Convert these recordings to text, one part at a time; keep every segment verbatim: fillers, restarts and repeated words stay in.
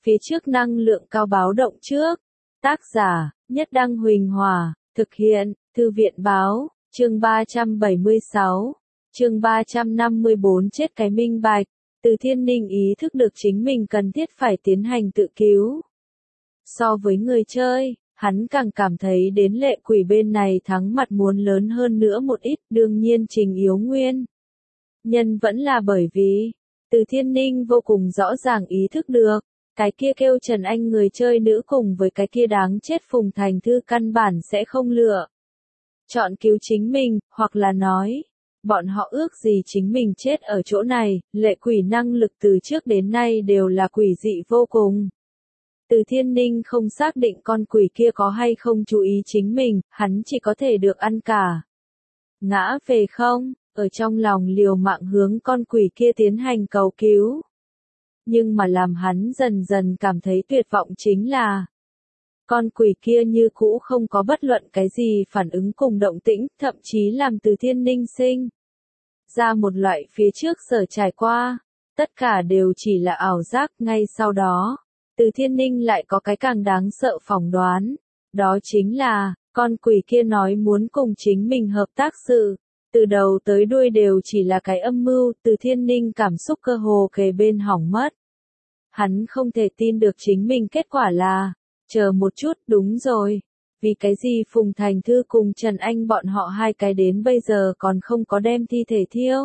phía trước năng lượng cao báo động trước. Tác giả, Nhất Đăng Huỳnh Hòa, thực hiện, Thư viện Báo, chương ba trăm bảy mươi sáu, chương ba trăm năm mươi bốn chết cái minh bạch. Từ Thiên Ninh ý thức được chính mình cần thiết phải tiến hành tự cứu. So với người chơi, hắn càng cảm thấy đến lệ quỷ bên này thắng mặt muốn lớn hơn nữa một ít, đương nhiên Trình Yếu Nguyên. Nhân vẫn là bởi vì, Từ Thiên Ninh vô cùng rõ ràng ý thức được, cái kia kêu Trần Anh người chơi nữ cùng với cái kia đáng chết Phùng Thành Thư căn bản sẽ không lựa chọn cứu chính mình, hoặc là nói, bọn họ ước gì chính mình chết ở chỗ này, lệ quỷ năng lực từ trước đến nay đều là quỷ dị vô cùng. Từ Thiên Ninh không xác định con quỷ kia có hay không chú ý chính mình, hắn chỉ có thể được ăn cả. Ngã về không, ở trong lòng liều mạng hướng con quỷ kia tiến hành cầu cứu. Nhưng mà làm hắn dần dần cảm thấy tuyệt vọng chính là, con quỷ kia như cũ không có bất luận cái gì phản ứng cùng động tĩnh, thậm chí làm Từ Thiên Ninh sinh ra một loại phía trước sở trải qua, tất cả đều chỉ là ảo giác. Ngay sau đó, Từ Thiên Ninh lại có cái càng đáng sợ phỏng đoán, đó chính là, con quỷ kia nói muốn cùng chính mình hợp tác sự, từ đầu tới đuôi đều chỉ là cái âm mưu. Từ Thiên Ninh cảm xúc cơ hồ kề bên hỏng mất. Hắn không thể tin được chính mình kết quả là, chờ một chút, đúng rồi, vì cái gì Phùng Thành Thư cùng Trần Anh bọn họ hai cái đến bây giờ còn không có đem thi thể thiêu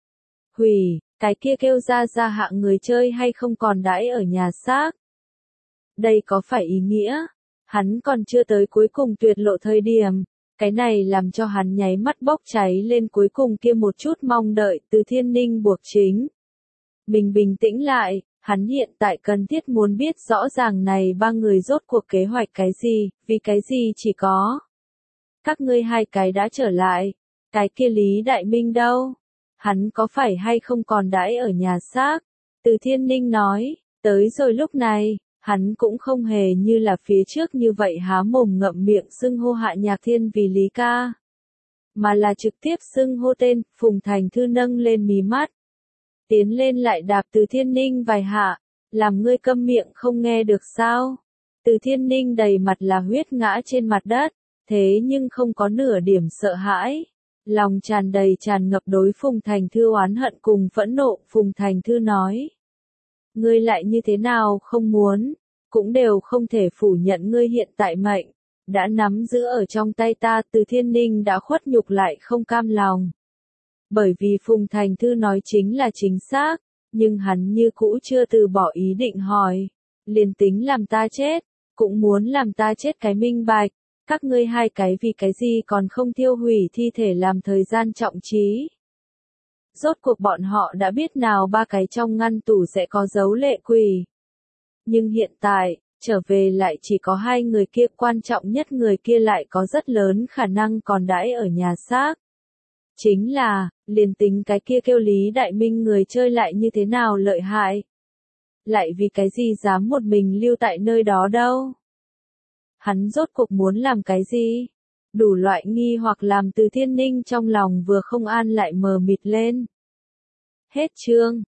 hủy, cái kia kêu ra ra hạng người chơi hay không còn đãi ở nhà xác. Đây có phải ý nghĩa, hắn còn chưa tới cuối cùng tuyệt lộ thời điểm, cái này làm cho hắn nháy mắt bốc cháy lên cuối cùng kia một chút mong đợi. Từ Thiên Ninh buộc chính mình bình tĩnh lại, hắn hiện tại cần thiết muốn biết rõ ràng này ba người rốt cuộc kế hoạch cái gì, vì cái gì chỉ có các ngươi hai cái đã trở lại, cái kia Lý Đại Minh đâu, hắn có phải hay không còn đãi ở nhà xác. Từ Thiên Ninh nói, tới rồi lúc này, hắn cũng không hề như là phía trước như vậy há mồm ngậm miệng xưng hô Hạ Nhạc Thiên vì Lý ca, mà là trực tiếp xưng hô tên. Phùng Thành Thư nâng lên mí mắt, tiến lên lại đạp Từ Thiên Ninh vài hạ, làm ngươi câm miệng không nghe được sao. Từ Thiên Ninh đầy mặt là huyết ngã trên mặt đất, thế nhưng không có nửa điểm sợ hãi, lòng tràn đầy tràn ngập đối Phùng Thành Thư oán hận cùng phẫn nộ. Phùng Thành Thư nói, ngươi lại như thế nào không muốn, cũng đều không thể phủ nhận ngươi hiện tại mệnh đã nắm giữ ở trong tay ta. Từ Thiên Ninh đã khuất nhục lại không cam lòng. Bởi vì Phùng Thành Thư nói chính là chính xác, nhưng hắn như cũ chưa từ bỏ ý định hỏi, liền tính làm ta chết, cũng muốn làm ta chết cái minh bạch, các ngươi hai cái vì cái gì còn không thiêu hủy thi thể làm thời gian trọng trí. Rốt cuộc bọn họ đã biết nào ba cái trong ngăn tủ sẽ có dấu lệ quỷ. Nhưng hiện tại, trở về lại chỉ có hai người kia, quan trọng nhất người kia lại có rất lớn khả năng còn đãi ở nhà xác. Chính là, liền tính cái kia kêu Lý Đại Minh người chơi lại như thế nào lợi hại, lại vì cái gì dám một mình lưu tại nơi đó đâu. Hắn rốt cuộc muốn làm cái gì? Đủ loại nghi hoặc làm Từ Thiên Ninh trong lòng vừa không an lại mờ mịt lên. Hết chương.